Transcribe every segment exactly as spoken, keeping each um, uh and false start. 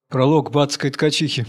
Пролог бацкой ткачихи.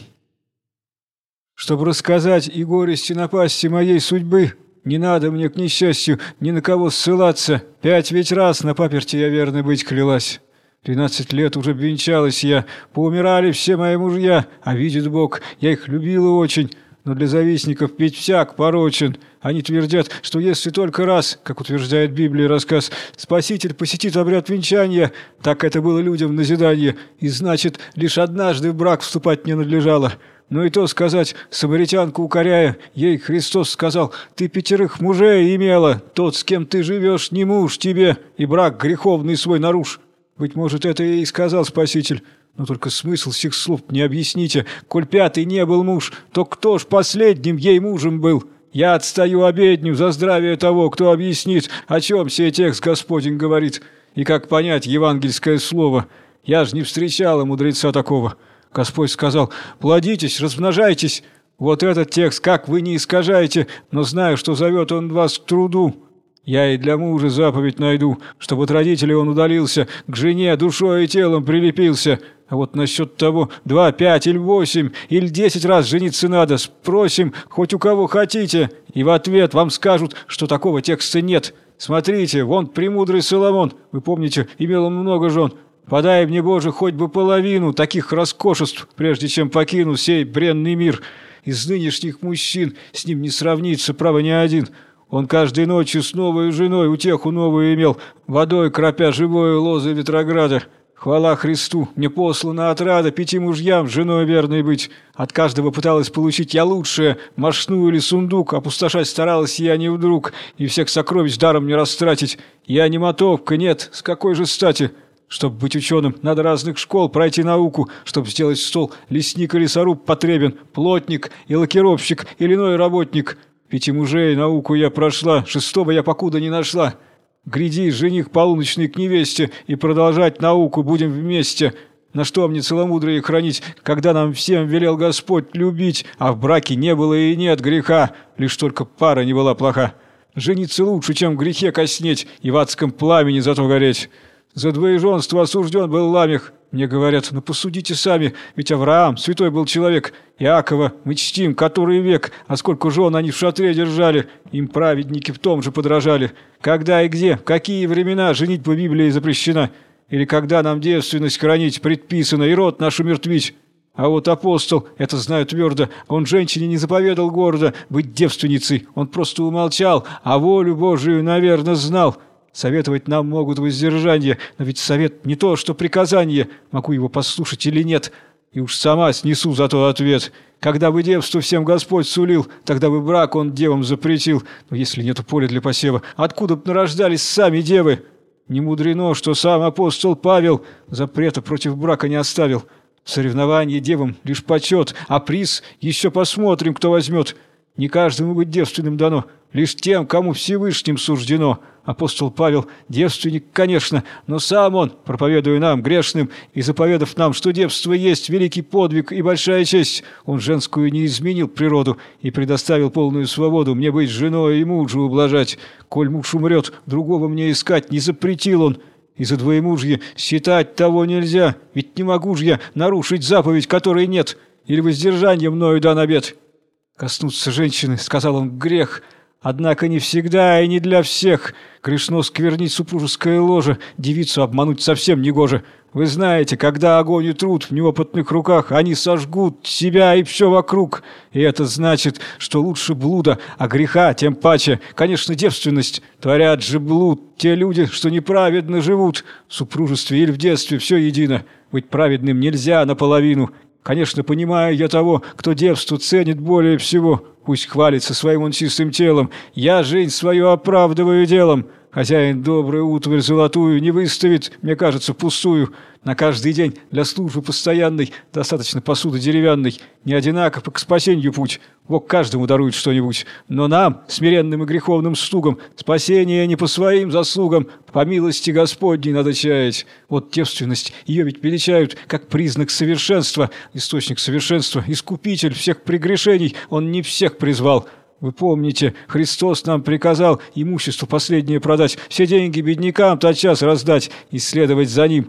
Чтобы рассказать и горести напасти моей судьбы, не надо мне, к несчастью, ни на кого ссылаться. Пять ведь раз на паперти я верно быть клялась. Тринадцать лет уже венчалась я, поумирали все мои мужья, а видит Бог, я их любила очень. Но для завистников ведь всяк порочен. Они твердят, что если только раз, как утверждает Библия рассказ, Спаситель посетит обряд венчания, так это было людям в назидание, и значит, лишь однажды в брак вступать не надлежало. Но и то сказать, самаритянку укоряя, ей Христос сказал: «Ты пятерых мужей имела, тот, с кем ты живешь, не муж тебе, и брак греховный свой наруш». Быть может, это и сказал Спаситель. Но только смысл сих слов не объясните. Коль пятый не был муж, то кто ж последним ей мужем был? Я отстаю обедню за здравие того, кто объяснит, о чем сей текст Господень говорит, и как понять евангельское слово. Я ж не встречала мудреца такого. Господь сказал: «Плодитесь, размножайтесь». Вот этот текст, как вы не искажаете, но знаю, что зовет он вас к труду. Я и для мужа заповедь найду, чтобы от родителей он удалился, к жене душой и телом прилепился. А вот насчет того, два, пять или восемь, или десять раз жениться надо, спросим хоть у кого хотите, и в ответ вам скажут, что такого текста нет. Смотрите, вон премудрый Соломон, вы помните, имел он много жен. Подай мне, Боже, хоть бы половину таких роскошеств, прежде чем покину сей бренный мир. Из нынешних мужчин с ним не сравнится, право, ни один». Он каждой ночью с новой женой утеху новую имел, водой кропя живое лозы Ветрограда. Хвала Христу, мне послана отрада пяти мужьям с женой верной быть. От каждого пыталась получить я лучшее, мошну или сундук, опустошать старалась я не вдруг, и всех сокровищ даром не растратить. Я не мотовка, нет, с какой же стати? Чтобы быть ученым, надо разных школ пройти науку, чтобы сделать стол, лесник и лесоруб потребен, плотник и лакировщик, или иной работник. Пяти мужей науку я прошла, шестого я покуда не нашла. Гряди, жених полуночный к невесте, и продолжать науку будем вместе. На что мне целомудрие хранить, когда нам всем велел Господь любить, а в браке не было и нет греха, лишь только пара не была плоха. Жениться лучше, чем в грехе коснеть, и в адском пламени зато гореть. За двоеженство осужден был Ламех. Мне говорят: ну посудите сами, ведь Авраам святой был человек. Иакова мы чтим который век, а сколько жен они в шатре держали, им праведники в том же подражали. Когда и где, в какие времена женить по Библии запрещена? Или когда нам девственность хранить предписано и род наш умертвить? А вот апостол, это знаю твердо, он женщине не заповедал гордо быть девственницей, он просто умолчал, а волю Божию, наверное, знал. Советовать нам могут воздержание, но ведь совет не то, что приказание, могу его послушать или нет, и уж сама снесу за то ответ. Когда бы девство всем Господь сулил, тогда бы брак он девам запретил, но если нету поля для посева, откуда б нарождались сами девы? Не мудрено, что сам апостол Павел запрета против брака не оставил. Соревнование девам лишь почет, а приз еще посмотрим, кто возьмет. Не каждому быть девственным дано, лишь тем, кому Всевышним суждено. Апостол Павел девственник, конечно, но сам он, проповедуя нам, грешным, и заповедав нам, что девство есть великий подвиг и большая честь, он женскую не изменил природу и предоставил полную свободу мне быть женой и мужу ублажать. Коль муж умрет, другого мне искать не запретил он. И за двоемужье считать того нельзя, ведь не могу ж я нарушить заповедь, которой нет, или воздержание мною дан обет. Коснуться женщины, сказал он, грех, однако не всегда и не для всех. Грешно сквернить супружеское ложе, девицу обмануть совсем негоже. Вы знаете, когда огонь и труд в неопытных руках, они сожгут себя и все вокруг. И это значит, что лучше блуда, а греха тем паче. Конечно, девственность. Творят же блуд те люди, что неправедно живут. В супружестве или в детстве все едино. Быть праведным нельзя наполовину. Конечно, понимаю я того, кто девству ценит более всего. Пусть хвалится своим он чистым телом. Я жизнь свою оправдываю делом. Хозяин добрую утварь золотую не выставит, мне кажется, пустую. На каждый день для службы постоянной достаточно посуды деревянной. Не одинаков к спасению путь. Бог каждому дарует что-нибудь. Но нам, смиренным и греховным стугом, спасение не по своим заслугам, по милости Господней надо чаять. Вот девственность, ее ведь величают как признак совершенства, источник совершенства, искупитель всех прегрешений, он не всех призвал. Вы помните, Христос нам приказал имущество последнее продать, все деньги беднякам тотчас раздать и следовать за Ним.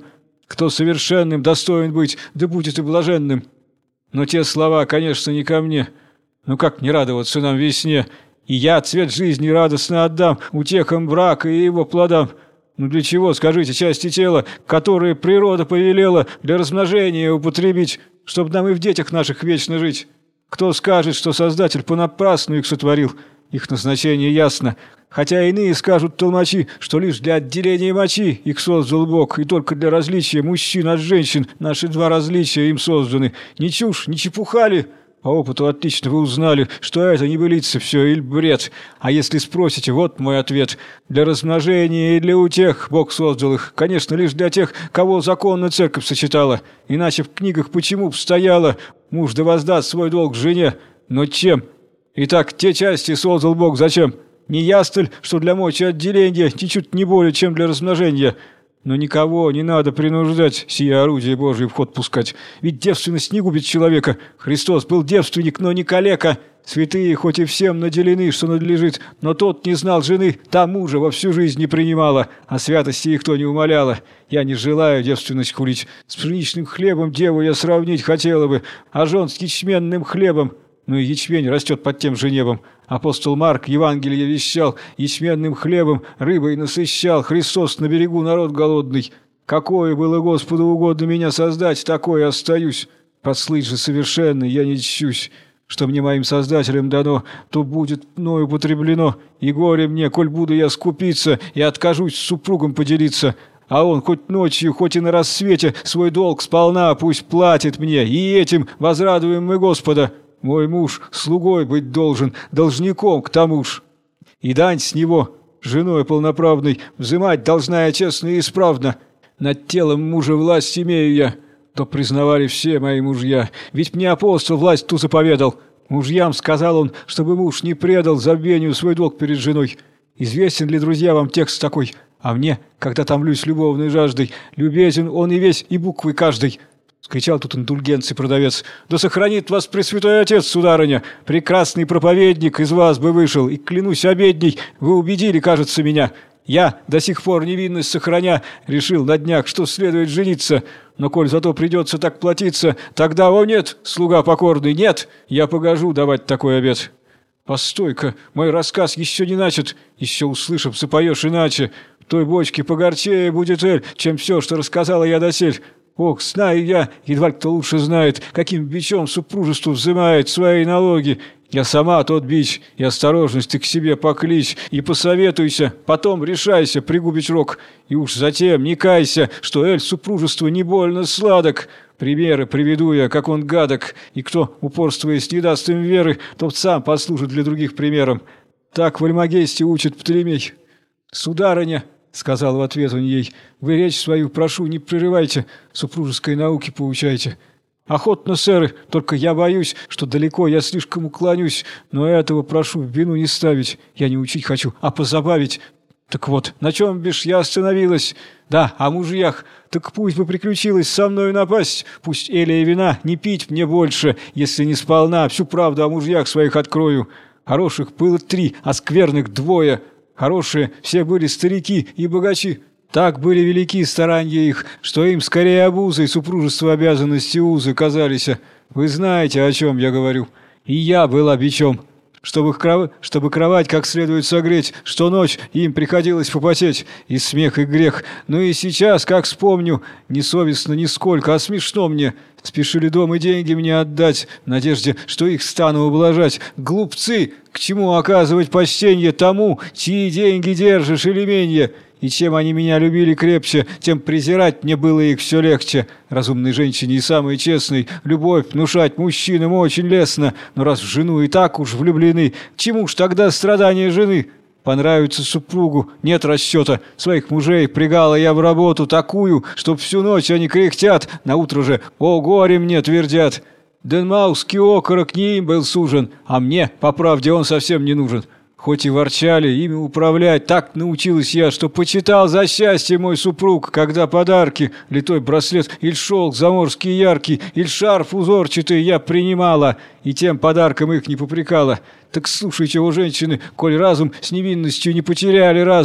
Кто совершенным достоин быть, да будет и блаженным. Но те слова, конечно, не ко мне. Но как не радоваться нам весне? И я цвет жизни радостно отдам утехам брака и его плодам. Ну для чего, скажите, части тела, которые природа повелела для размножения употребить, чтобы нам и в детях наших вечно жить? Кто скажет, что Создатель понапрасну их сотворил? Их назначение ясно. Хотя иные скажут толмачи, что лишь для отделения мочи их создал Бог, и только для различия мужчин от женщин наши два различия им созданы. Ни чушь, ни чепуха ли? По опыту отлично вы узнали, что это небылица все или бред. А если спросите, вот мой ответ. Для размножения и для утех Бог создал их. Конечно, лишь для тех, кого законно церковь сочетала. Иначе в книгах почему б стояло «Муж да воздаст свой долг жене». Но чем? Итак, те части создал Бог зачем? Не ясно ли, что для мочеотделения ничуть не более, чем для размножения? Но никого не надо принуждать сие орудие Божие в ход пускать. Ведь девственность не губит человека. Христос был девственник, но не калека. Святые хоть и всем наделены, что надлежит, но тот не знал жены, та мужа во всю жизнь не принимала, а святости их то не умоляла. Я не желаю девственность хулить. С пшеничным хлебом деву я сравнить хотела бы, а жен с ячменным хлебом. Ну и ячмень растет под тем же небом. Апостол Марк Евангелие вещал, ячменным хлебом рыбой насыщал Христос на берегу народ голодный. Какое было Господу угодно меня создать, такое остаюсь. Послыть же совершенный я не чщусь. Что мне моим Создателем дано, то будет мною употреблено. И горе мне, коль буду я скупиться и откажусь с супругом поделиться. А он хоть ночью, хоть и на рассвете свой долг сполна пусть платит мне, и этим возрадуем мы Господа. Мой муж слугой быть должен, должником к тому ж. И дань с него, женой полноправной, взымать должна я честно и исправно. Над телом мужа власть имею я, то признавали все мои мужья. Ведь мне апостол власть ту заповедал. Мужьям сказал он, чтобы муж не предал забвению свой долг перед женой. Известен ли, друзья, вам текст такой? А мне, когда томлюсь любовной жаждой, любезен он и весь, и буквы каждой. Кричал тут индульгенций продавец. «Да сохранит вас Пресвятой Отец, сударыня! Прекрасный проповедник из вас бы вышел, и, клянусь обедней, вы убедили, кажется, меня. Я, до сих пор невинность сохраня, решил на днях, что следует жениться. Но коль зато придется так платиться, тогда, о нет, слуга покорный, нет, я погожу давать такой обет». «Постой-ка, мой рассказ еще не начат, еще услышав, запоешь иначе. В той бочке погорчее будет эль, чем все, что рассказала я досель. Ох, знаю я, едва ли кто лучше знает, каким бичом супружеству взимает свои налоги. Я сама тот бич, и осторожность ты к себе покличь, и посоветуйся, потом решайся пригубить рог, и уж затем не кайся, что эль супружеству не больно сладок. Примеры приведу я, как он гадок, и кто, упорствуясь, не даст им веры, тот сам послужит для других примером. Так в Альмагесте учит Птолемей. Сударыня, — сказал в ответ он ей, — вы речь свою, прошу, не прерывайте, супружеской науке поучайте. Охотно, сэры, только я боюсь, что далеко я слишком уклонюсь, но этого прошу в вину не ставить, я не учить хочу, а позабавить. Так вот, на чем бишь я остановилась? Да, о мужьях. Так пусть бы приключилась со мною напасть, пусть эля и вина не пить мне больше, если не сполна всю правду о мужьях своих открою. Хороших было три, а скверных двое. Хорошие все были старики и богачи. Так были велики старания их, что им скорее обузой супружества обязанности узы казались. Вы знаете, о чем я говорю. И я была бичом. Чтобы, кров... чтобы кровать как следует согреть, что ночь им приходилось попотеть, и смех, и грех. Но и сейчас, как вспомню, не совестно нисколько, а смешно мне. Спешили дом и деньги мне отдать, в надежде, что их стану ублажать. Глупцы! К чему оказывать почтенье тому, чьи деньги держишь или менье? И чем они меня любили крепче, тем презирать мне было их все легче. Разумной женщине и самой честной любовь внушать мужчинам очень лестно, но раз в жену и так уж влюблены, к чему ж тогда страдания жены? Понравится супругу, нет расчета. Своих мужей прягала я в работу такую, чтоб всю ночь они кряхтят, наутро же «О, горе мне!» твердят. Денмаусский окорок не им был сужен, а мне, по правде, он совсем не нужен. Хоть и ворчали, ими управлять, так научилась я, что почитал за счастье мой супруг, когда подарки, литой браслет, иль шелк заморский яркий, иль шарф узорчатый я принимала, и тем подарком их не попрекала. Так слушайте, о женщины, коль разум с невинностью не потеряли разом,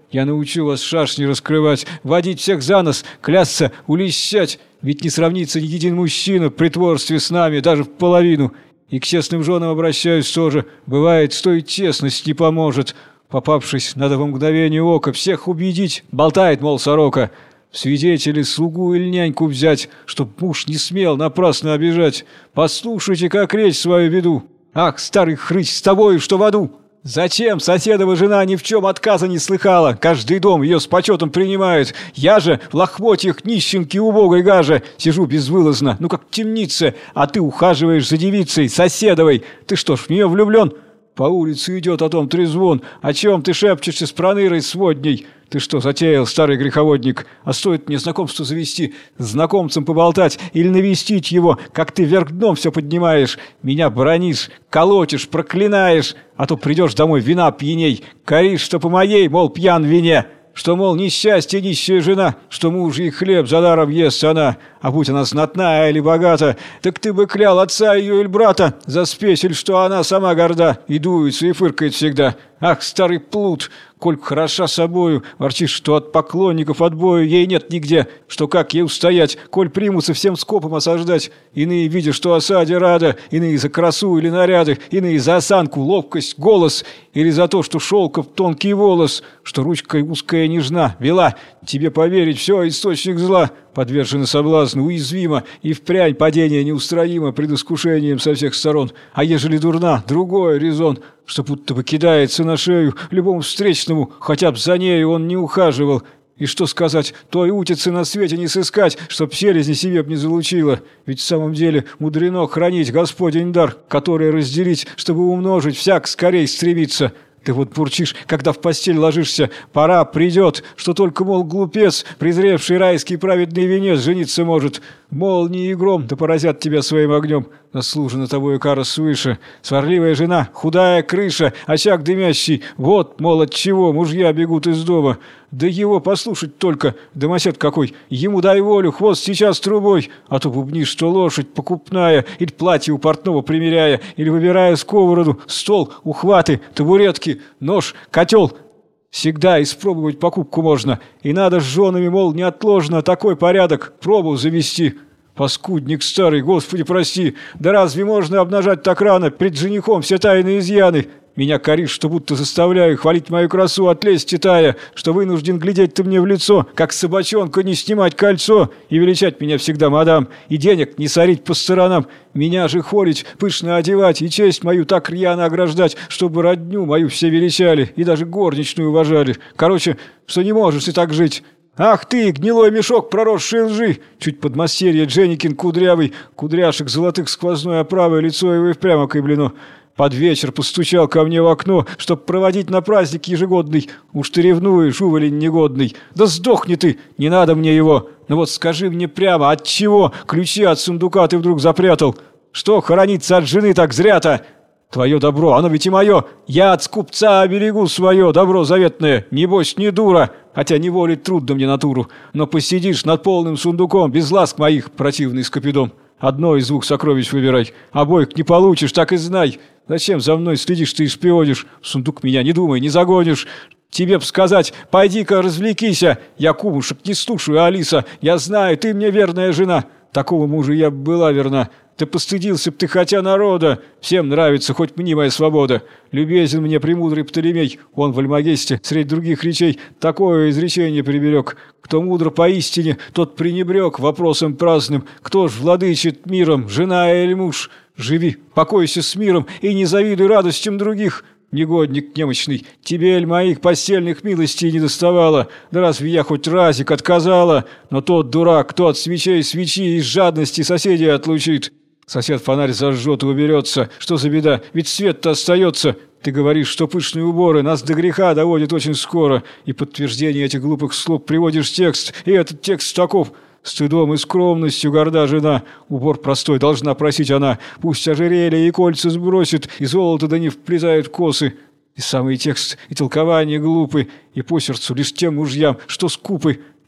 Я научу вас шашни раскрывать, водить всех за нос, клясться, улещать. Ведь не сравнится ни един мужчина в притворстве с нами, даже в половину. И к честным женам обращаюсь тоже. Бывает, что и честность не поможет. Попавшись, надо во мгновение ока всех убедить, болтает, мол, сорока. В свидетели слугу или няньку взять, чтоб муж не смел напрасно обижать. Послушайте, как речь свою веду. Ах, старый хрыч, с тобою что в аду? Зачем соседова жена ни в чем отказа не слыхала? Каждый дом ее с почетом принимает. Я же в лохмотьях нищенки убогой гаже сижу безвылазно, ну как в темнице, а ты ухаживаешь за девицей соседовой. Ты что ж, в нее влюблен? По улице идет о том трезвон. О чем ты шепчешься с пронырой сводней? Ты что затеял, старый греховодник? А стоит мне знакомство завести, с знакомцем поболтать или навестить его, как ты вверх дном все поднимаешь, меня бронишь, колотишь, проклинаешь, а то придешь домой вина пьяней, коришь, что по моей, мол, пьян в вине. Что, мол, несчастье нищая жена, что муж и хлеб за даром ест она, а будь она знатная или богата, так ты бы клял отца ее или брата за спесель, что она сама горда и дуется и фыркает всегда. Ах, старый плут, коль хороша собою, ворчишь, что от поклонников отбою ей нет нигде, что как ей устоять, коль примутся всем скопом осаждать. Иные видят, что осаде рада, иные за красу или наряды, иные за осанку, ловкость, голос, или за то, что шелков тонкий волос, что ручкой узкая нежна вела. Тебе поверить, все источник зла, подвержено соблазну, уязвимо, и впрямь падение неустроимо пред искушением со всех сторон. А ежели дурна, другой резон, что будто бы кидается на шею любому встречному, хотя б за нею он не ухаживал. И что сказать, той утицы на свете не сыскать, чтоб селезни себе б не залучила. Ведь в самом деле мудрено хранить Господень дар, который разделить, чтобы умножить, всяк скорей стремится. Ты вот бурчишь, когда в постель ложишься, пора придет, что только, мол, глупец, презревший райский праведный венец, жениться может. Молнии и гром да поразят тебя своим огнем. Заслужена тобою кара свыше. Сварливая жена, худая крыша, очаг дымящий. Вот, мол, от чего мужья бегут из дома. Да его послушать только, домосед какой. Ему дай волю, хвост сейчас трубой. А то бубнишь, что лошадь покупная, или платье у портного примеряя, или выбирая сковороду, стол, ухваты, табуретки, нож, котел. Всегда испробовать покупку можно. И надо с женами, мол, неотложно такой порядок, пробу завести. Паскудник старый, Господи, прости. Да разве можно обнажать так рано пред женихом все тайные изъяны? Меня коришь, что будто заставляю хвалить мою красу от лести тая, что вынужден глядеть ты мне в лицо, как собачонка не снимать кольцо, и величать меня всегда мадам, и денег не сорить по сторонам, меня же холить, пышно одевать и честь мою так рьяно ограждать, чтобы родню мою все величали и даже горничную уважали. Короче, что не можешь ты так жить. Ах ты, гнилой мешок проросшей лжи! Чуть подмастерье Дженникин кудрявый, кудряшек золотых сквозной оправой, лицо его и впрямь окреплено. Под вечер постучал ко мне в окно, чтоб проводить на праздник ежегодный. Уж ты ревнуешь, уволень негодный. Да сдохни ты, не надо мне его. Но вот скажи мне прямо, от чего ключи от сундука ты вдруг запрятал? Что хорониться от жены так зря-то? Твое добро, оно ведь и мое. Я от скупца оберегу свое добро заветное. Небось, не дура, хотя не волить трудно мне натуру. Но посидишь над полным сундуком, без ласк моих, противный скопидом. Одно из двух сокровищ выбирай. Обоих не получишь, так и знай. Зачем за мной следишь ты и шпионишь? В сундук меня, не думай, не загонишь. Тебе б сказать, пойди-ка развлекися. Я кумушек не слушаю, Алиса. Я знаю, ты мне верная жена. Такого мужа я б была верна. Ты постыдился б ты хотя народа. Всем нравится, хоть мнимая свобода. Любезен мне премудрый Птолемей. Он в Альмагесте, средь других речей, такое изречение приберег. Кто мудр поистине, тот пренебрег вопросом праздным. Кто ж владычит миром, жена или муж? Живи, покойся с миром и не завидуй радостям других. Негодник немощный, тебе, эль, моих постельных милостей не доставало. Да разве я хоть разик отказала? Но тот дурак, кто от свечей свечи из жадности соседей отлучит. Сосед фонарь зажжет и уберется. Что за беда? Ведь свет-то остается. Ты говоришь, что пышные уборы нас до греха доводят очень скоро. И подтверждение этих глупых слов приводишь текст. И этот текст таков. Стыдом и скромностью горда жена. Убор простой должна просить она. Пусть ожерелье и кольца сбросит, и золото да не вплетают косы. И самый текст, и толкование глупы, и по сердцу лишь тем мужьям, что скупы.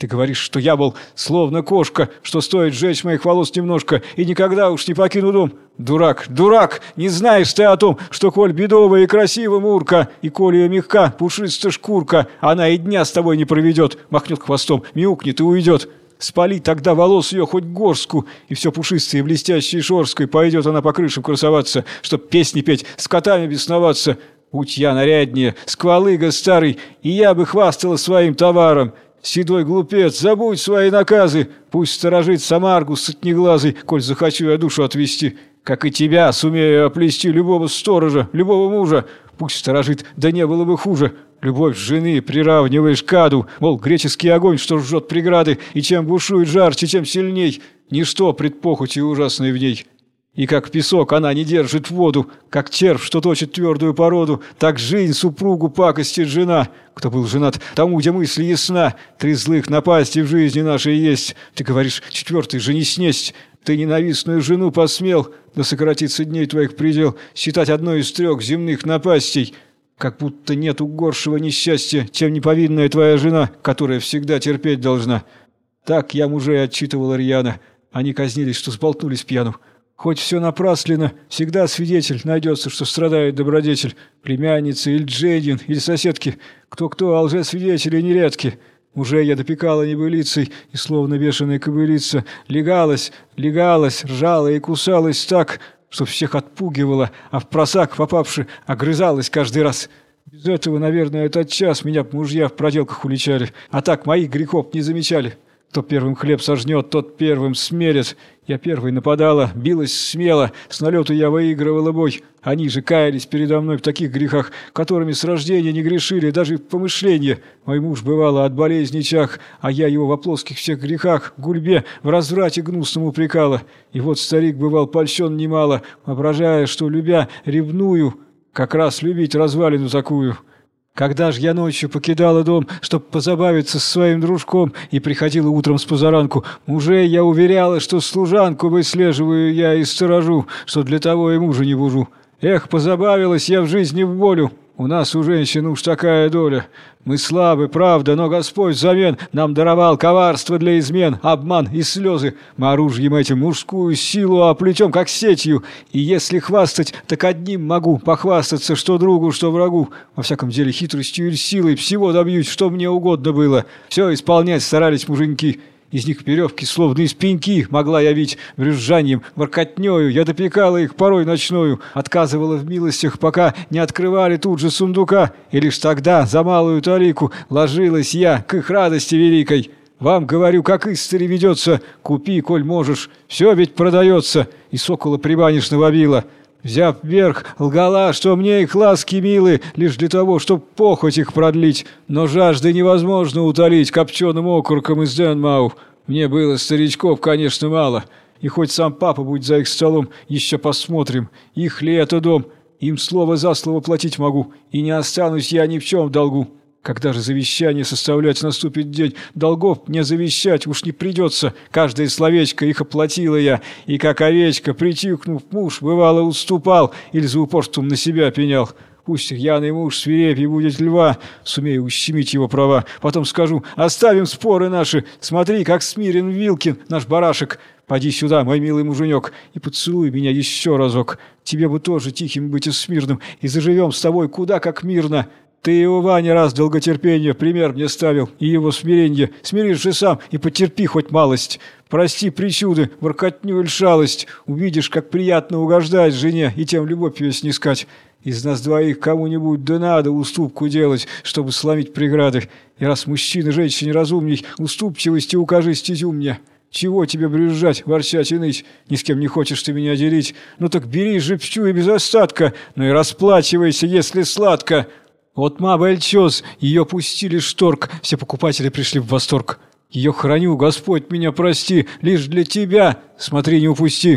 Ты говоришь, что я был словно кошка, что стоит сжечь моих волос немножко, и никогда уж не покину дом. Дурак, дурак, не знаешь ты о том, что коль бедовая и красива Мурка, и коль ее мягка, пушистая шкурка, она и дня с тобой не проведет, махнет хвостом, мяукнет и уйдет. Спали тогда волос ее хоть горстку, и все пушистое и блестящее и шорсткое, пойдет она по крышам красоваться, чтоб песни петь, с котами бесноваться. Будь я наряднее, сквалыга старый, и я бы хвастала своим товаром. Седой глупец, забудь свои наказы, пусть сторожит Самаргус сотнеглазый, коль захочу я душу отвести. Как и тебя сумею оплести любого сторожа, любого мужа, пусть сторожит, да не было бы хуже. Любовь жены приравниваешь к аду, мол, греческий огонь, что жжет преграды, и чем бушует жарче, тем сильней, ничто пред похотью ужасной в ней. И как песок она не держит воду, как червь, что точит твердую породу, так жизнь супругу пакостит жена. Кто был женат, тому, где мысль ясна, три злых напасти в жизни нашей есть. Ты говоришь, четвертый же не снесть. Ты ненавистную жену посмел, да сократится дней твоих предел, считать одной из трех земных напастей. Как будто нету горшего несчастья, чем неповинная твоя жена, которая всегда терпеть должна. Так я мужей отчитывал рьяно. Они казнились, что сболтнулись пьяну. Хоть все напраслено, всегда свидетель найдется, что страдает добродетель. Племянница или джейдин, или соседки. Кто-кто, а лжесвидетели нередки. Мужей я допекала небылицей, и словно бешеная кобылица легалась, легалась, ржала и кусалась так, что всех отпугивала, а в просак попавши огрызалась каждый раз. Без этого, наверное, этот час меня б мужья в проделках уличали, а так моих грехов не замечали. Кто первым хлеб сожнет, тот первым смерит. Я первой нападала, билась смело, с налету я выигрывала бой. Они же каялись передо мной в таких грехах, которыми с рождения не грешили, даже в помышлении. Мой муж, бывало, от болезни чах, а я его во плоских всех грехах, в гульбе, в разврате гнусном упрекала. И вот старик бывал польщен немало, воображая, что, любя, ревную, как раз любить развалину такую. Когда ж я ночью покидала дом, чтоб позабавиться со своим дружком, и приходила утром с позаранку, мужей я уверяла, что служанку выслеживаю я и сторожу, что для того и мужа не бужу. Эх, позабавилась я в жизни в волю. У нас у женщин уж такая доля. Мы слабы, правда, но Господь взамен нам даровал коварство для измен, обман и слезы. Мы оружием этим мужскую силу оплетем, как сетью. И если хвастать, так одним могу похвастаться, что другу, что врагу. Во всяком деле хитростью или силой всего добьюсь, что мне угодно было. Все исполнять старались муженьки. Из них веревки, словно из пеньки, могла я вить брюзжанием, воркотнёю. Я допекала их порой ночною, отказывала в милостях, пока не открывали тут же сундука. И лишь тогда, за малую талику, ложилась я к их радости великой. Вам говорю, как истори ведется, купи, коль можешь, все ведь продается. И сокола прибанишного била. Взяв вверх, лгала, что мне их ласки милы, лишь для того, чтоб похоть их продлить. Но жажды невозможно утолить копченым окорком из Денмау. Мне было старичков, конечно, мало. И хоть сам папа будет за их столом, еще посмотрим, их ли это дом. Им слово за слово платить могу, и не останусь я ни в чем в долгу. Когда же завещание составлять наступит день, долгов мне завещать уж не придется. Каждое словечко их оплатила я, и как овечка, притихнув, муж, бывало, уступал или за упорством на себя пенял. Пусть рьяный муж свирепий будет льва, сумею ущемить его права. Потом скажу, оставим споры наши, смотри, как смирен Вилкин, наш барашек. Поди сюда, мой милый муженек, и поцелуй меня еще разок. Тебе бы тоже тихим быть и смирным, и заживем с тобой куда как мирно. Ты его, Ваня, раз долготерпение пример мне ставил, и его смиренье. Смиришь же сам и потерпи хоть малость. Прости причуды, воркотню или шалость. Увидишь, как приятно угождать жене и тем любовь ее снискать. Из нас двоих кому-нибудь да надо уступку делать, чтобы сломить преграды. И раз мужчина женщине разумней, уступчивости укажи стезю мне. Чего тебе брюзжать, ворчать и ныть? Ни с кем не хочешь ты меня делить. Ну так бери же всю и без остатка, но и расплачивайся, если сладко. Вот Мабель Чоз, ее пустили шторг, все покупатели пришли в восторг. Ее храню, Господь меня прости, лишь для тебя, смотри, не упусти.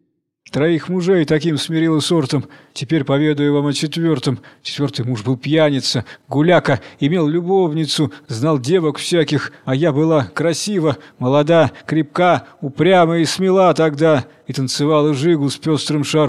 Троих мужей таким смирила сортом, теперь поведаю вам о четвертом. Четвертый муж был пьяница, гуляка, имел любовницу, знал девок всяких, а я была красива, молода, крепка, упряма и смела тогда, и танцевала жигу с пестрым шарфом.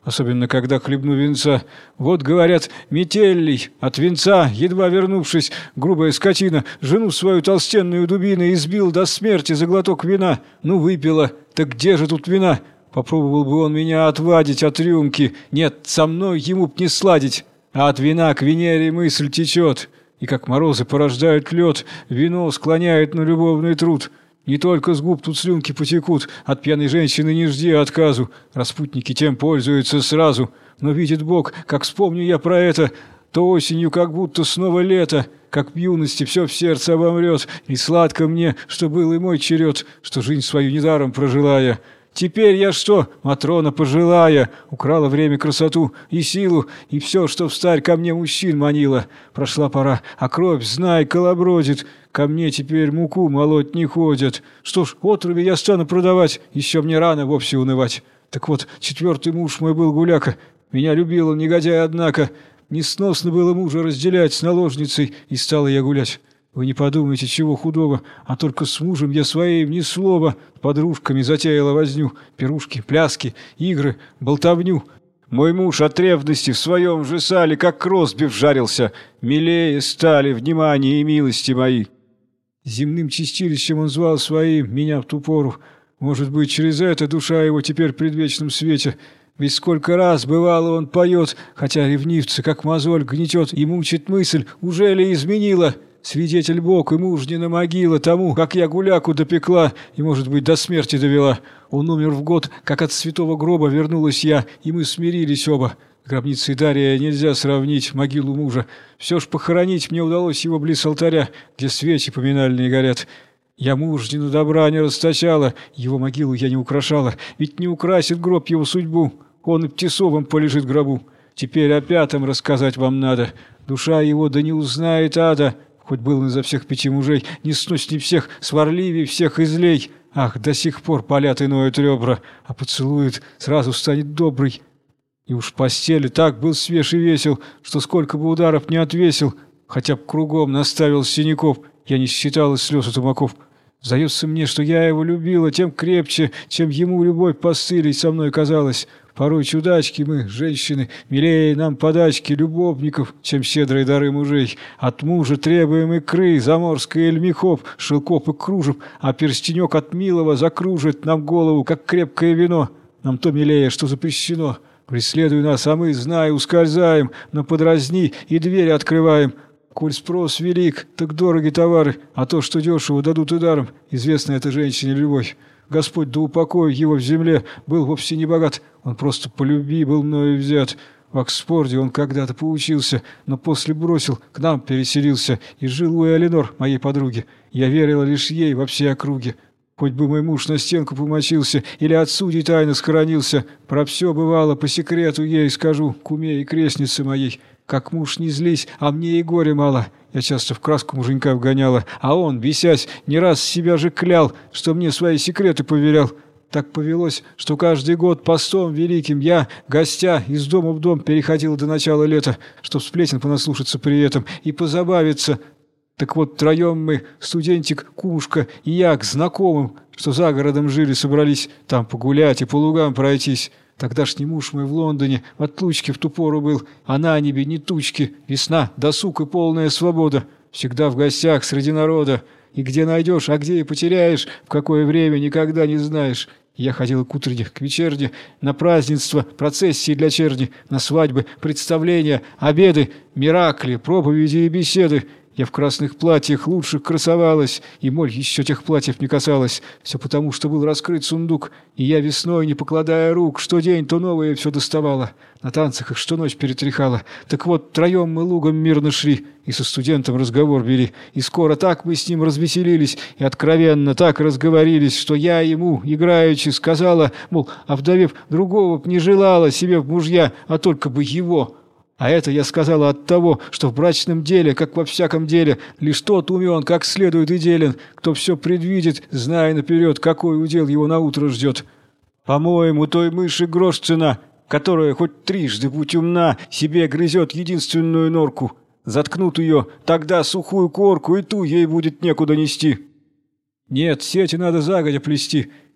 особенно когда хлебну винца. Вот, говорят, метеллей, от винца, едва вернувшись, грубая скотина, жену свою толстенную дубиной избил до смерти за глоток вина. Ну, выпила, так где же тут вина? Попробовал бы он меня отвадить от рюмки. Нет, со мной ему б не сладить. А от вина к Венере мысль течет. И как морозы порождают лед, вино склоняет на любовный труд. Не только с губ тут слюнки потекут, от пьяной женщины не жди отказу. Распутники тем пользуются сразу. Но видит Бог, как вспомню я про это, то осенью как будто снова лето, как в юности все в сердце обомрет, и сладко мне, что был и мой черед, что жизнь свою недаром прожила я. Теперь я что, Матрона пожилая, украла время, красоту и силу, и все, что встарь ко мне мужчин манила. Прошла пора, а кровь, знай, колобродит, ко мне теперь муку молоть не ходят. Что ж, отруби я стану продавать, еще мне рано вовсе унывать. Так вот, четвертый муж мой был гуляка, меня любил он, негодяй, однако. Несносно было мужа разделять с наложницей, и стала я гулять. Вы не подумайте, чего худого, а только с мужем я своим ни слова, подружками затеяла возню, пирушки, пляски, игры, болтовню. Мой муж от ревности в своем же сале, как ростбиф жарился, милее стали внимание и милости мои. Земным чистилищем он звал своим меня в ту пору. Может быть, через это душа его теперь в предвечном свете. Ведь сколько раз, бывало, он поет, хотя ревнивца, как мозоль, гнетет и мучит мысль, уже ли изменила? Свидетель Бог и мужнина могила тому, как я гуляку допекла и, может быть, до смерти довела. Он умер в год, как от святого гроба вернулась я, и мы смирились оба. Гробницей Дария нельзя сравнить могилу мужа. Все ж похоронить мне удалось его близ алтаря, где свечи поминальные горят. Я мужнину добра не расточала, его могилу я не украшала, ведь не украсит гроб его судьбу, он и птесовым полежит в гробу. Теперь о пятом рассказать вам надо. Душа его да не узнает ада. Хоть был он изо всех пяти мужей, не сносней всех, сварливей всех излей. Ах, до сих пор палят и ноют ребра, а поцелует, сразу станет добрый. И уж в постели так был свеж и весел, что сколько бы ударов не отвесил, хотя б кругом наставил синяков, я не считал из слез и тумаков. Сдается мне, что я его любила тем крепче, чем ему любовь постылей со мной казалась. Порой чудачки мы, женщины, милее нам подачки любовников, чем щедрые дары мужей. От мужа требуем икры, заморской или мехов, шелков и кружев, а перстенек от милого закружит нам голову, как крепкое вино. Нам то милее, что запрещено. Преследуй нас, а мы, зная, ускользаем, но подразни и двери открываем. Коль спрос велик, так дороги товары, а то, что дешево, дадут и даром. Известна эта женщине любовь. Господь да упокоит его в земле, был вовсе не богат, он просто по любви был мною взят. В Оксфорде он когда-то поучился, но после бросил, к нам переселился и жил у Эленор, моей подруги. Я верила лишь ей во всей округе. Хоть бы мой муж на стенку помочился или от судей тайно схоронился, про все бывало по секрету ей скажу, куме и крестнице моей. Как муж не злись, а мне и горе мало. Я часто в краску муженька вгоняла, а он, бесясь, не раз себя же клял, что мне свои секреты поверял. Так повелось, что каждый год постом великим я, гостя, из дома в дом переходил до начала лета, чтоб сплетен понаслушаться при этом и позабавиться. Так вот, троем мы, студентик, кумушка и я, к знакомым, что за городом жили, собрались там погулять и по лугам пройтись. Тогдашний муж мой в Лондоне в отлучке в ту пору был, а на небе ни тучки, весна, досуг и полная свобода. Всегда в гостях среди народа. И где найдешь, а где и потеряешь, в какое время никогда не знаешь. Я ходил к утренне, к вечерне, на празднества, процессии для черни, на свадьбы, представления, обеды, миракли, проповеди и беседы. Я в красных платьях лучших красовалась, и моль еще тех платьев не касалась. Все потому, что был раскрыт сундук, и я весной, не покладая рук, что день, то новое все доставала. На танцах их что ночь перетряхала. Так вот, троем мы лугом мирно шли, и со студентом разговор вели. И скоро так мы с ним развеселились, и откровенно так разговорились, что я ему, играючи, сказала, мол, овдовев другого б не желала себе в мужья, а только бы его. А это я сказала от того, что в брачном деле, как во всяком деле, лишь тот умен, как следует и делен, кто все предвидит, зная наперед, какой удел его наутро ждет. По-моему, той мыши грош цена, которая хоть трижды будь умна, себе грызет единственную норку. Заткнут ее, тогда сухую корку, и ту ей будет некуда нести. Нет, сети надо загодя плести.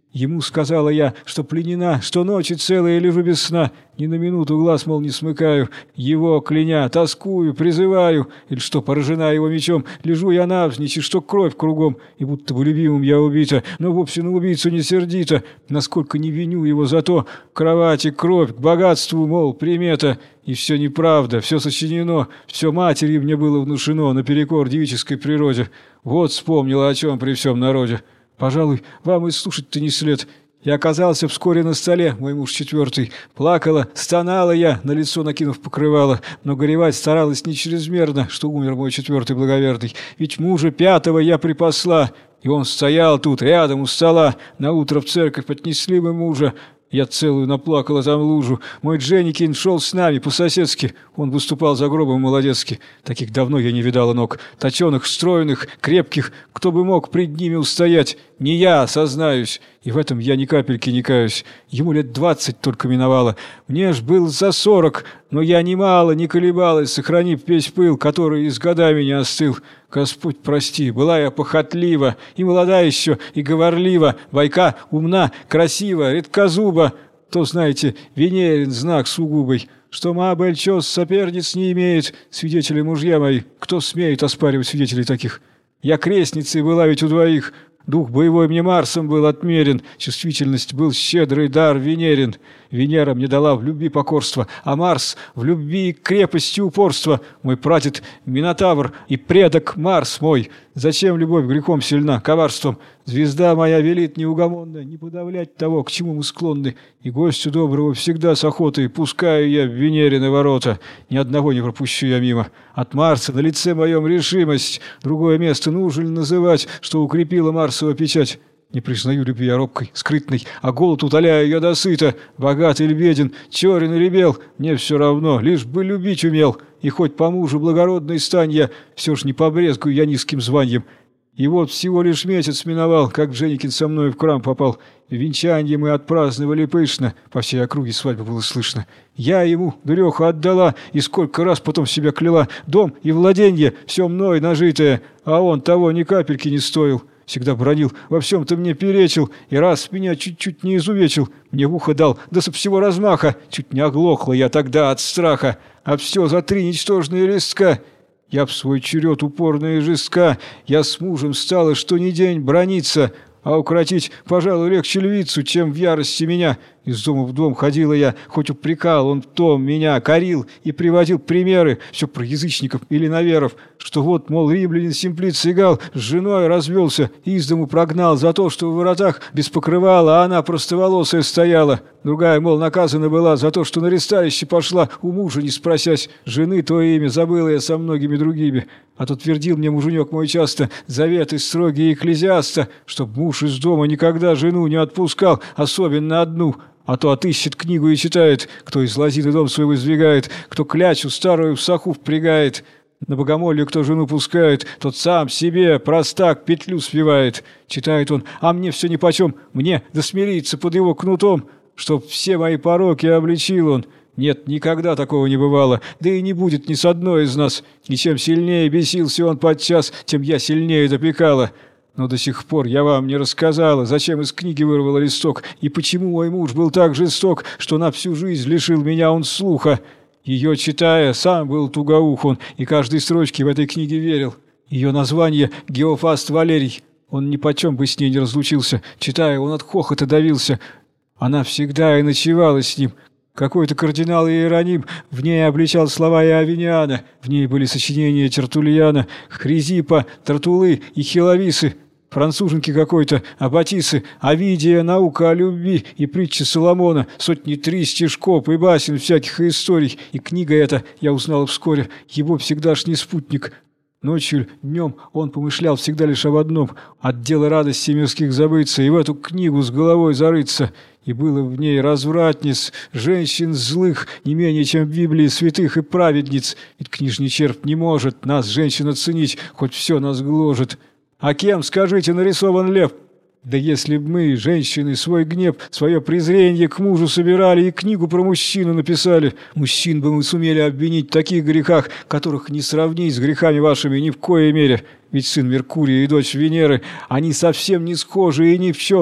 Ему сказала я, что пленена, что ночи целые лежу без сна, ни на минуту глаз, мол, не смыкаю, его, кляня, тоскую, призываю, или что, поражена его мечом, лежу я навзничь, и что кровь кругом, и будто бы любимым я убита, но вовсе на убийцу не сердита, насколько не виню его за то, к кровати кровь, к богатству, мол, примета, и все неправда, все сочинено, все матерью мне было внушено, наперекор девической природе, вот вспомнила о чем при всем народе. Пожалуй, вам и слушать-то не след. Я оказался вскоре на столе, мой муж четвертый. Плакала, стонала я, на лицо накинув покрывало, но горевать старалась не чрезмерно, что умер мой четвертый благоверный. Ведь мужа пятого я припасла, и он стоял тут, рядом у стола. Наутро в церковь отнесли мы мужа. Я целую наплакала там лужу. Мой Дженникин шел с нами по-соседски. Он выступал за гробом молодецки. Таких давно я не видала ног. Точеных, стройных, крепких. Кто бы мог пред ними устоять? Не я, сознаюсь. И в этом я ни капельки не каюсь. Ему лет двадцать только миновало. Мне ж был за сорок, но я немало не колебалась, сохранив весь пыл, который и с годами не остыл. Господь прости, была я похотлива, и молода еще, и говорлива, бойка, умна, красива, редкозуба. То, знаете, Венерин знак сугубый, что Маабель чёс соперниц не имеет, свидетели мужья мои, кто смеет оспаривать свидетелей таких? Я крестницей была ведь у двоих. Дух боевой мне Марсом был отмерен, чувствительность был щедрый дар Венерин. Венера мне дала в любви покорство, а Марс в любви крепости упорства. Мой прадед Минотавр и предок Марс мой. Зачем любовь грехом сильна, коварством? Звезда моя велит неугомонно не подавлять того, к чему мы склонны. И гостю доброго всегда с охотой пускаю я в Венерины ворота. Ни одного не пропущу я мимо. От Марса на лице моем решимость. Другое место нужно ли называть, что укрепила Марсова печать? Не признаю любви я робкой, скрытной, а голод утоляю я досыта. Богат или беден, черен или бел, мне все равно, лишь бы любить умел. И хоть по мужу благородной стань я, все ж не побрезгую я низким званьем. И вот всего лишь месяц миновал, как Дженникин со мной в храм попал. Венчанье мы отпраздновали пышно, по всей округе свадьбы было слышно. Я ему дуреху отдала, и сколько раз потом себя кляла. Дом и владенье, все мной нажитое, а он того ни капельки не стоил. Всегда бронил, во всем ты мне перечил, и раз меня чуть-чуть не изувечил, мне в ухо дал, да со всего размаха, чуть не оглохла я тогда от страха, а все за три ничтожные листка. Я в свой черед упорно и жестка, я с мужем стала, что ни день брониться, а укротить, пожалуй, легче львицу, чем в ярости меня. Из дома в дом ходила я, хоть упрекал он в том меня, корил и приводил примеры, все про язычников или наверов, что вот, мол, римлянин Симплит Сигал с женой развелся и из дому прогнал за то, что в воротах без покрывала, а она простоволосая стояла. Другая, мол, наказана была за то, что на ресталище пошла, у мужа не спросясь. Жены то имя забыла я со многими другими. А то твердил мне муженек мой часто, заветы строгие экклезиаста, чтоб муж из дома никогда жену не отпускал, особенно одну. А то отыщет книгу и читает, кто из лозины дом свой воздвигает, кто клячу старую в саху впрягает. На богомолье кто жену пускает, тот сам себе, простак, петлю свивает. Читает он, а мне все нипочем, мне да смириться под его кнутом, чтоб все мои пороки обличил он. Нет, никогда такого не бывало, да и не будет ни с одной из нас. И чем сильнее бесился он подчас, тем я сильнее допекала. Но до сих пор я вам не рассказала, зачем из книги вырвала листок, и почему мой муж был так жесток, что на всю жизнь лишил меня он слуха. Ее читая, сам был тугоух он, и каждой строчке в этой книге верил. Ее название «Геофаст Валерий». Он нипочем бы с ней не разлучился. Читая, он от хохота давился. Она всегда и ночевала с ним. Какой-то кардинал Иероним в ней обличал слова Иовиниана. В ней были сочинения Тертуллиана, Хризиппа, Тартулы и Хиловисы. Француженки какой-то, Аббатисы, Овидия, наука о любви и притчи Соломона, сотни три стишков и басен всяких историй. И книга эта, я узнала вскоре, его всегдашний спутник. Ночью, днем он помышлял всегда лишь об одном – от дела радости мирских забыться и в эту книгу с головой зарыться. И было в ней развратниц, женщин злых, не менее, чем в Библии святых и праведниц. Ведь книжный червь не может нас, женщин, оценить, хоть все нас гложет. А кем, скажите, нарисован лев? Да если б мы, женщины, свой гнев, свое презрение к мужу собирали и книгу про мужчину написали, мужчин бы мы сумели обвинить в таких грехах, которых не сравнить с грехами вашими ни в коей мере. Ведь сын Меркурия и дочь Венеры, они совсем не схожи и ни в чем.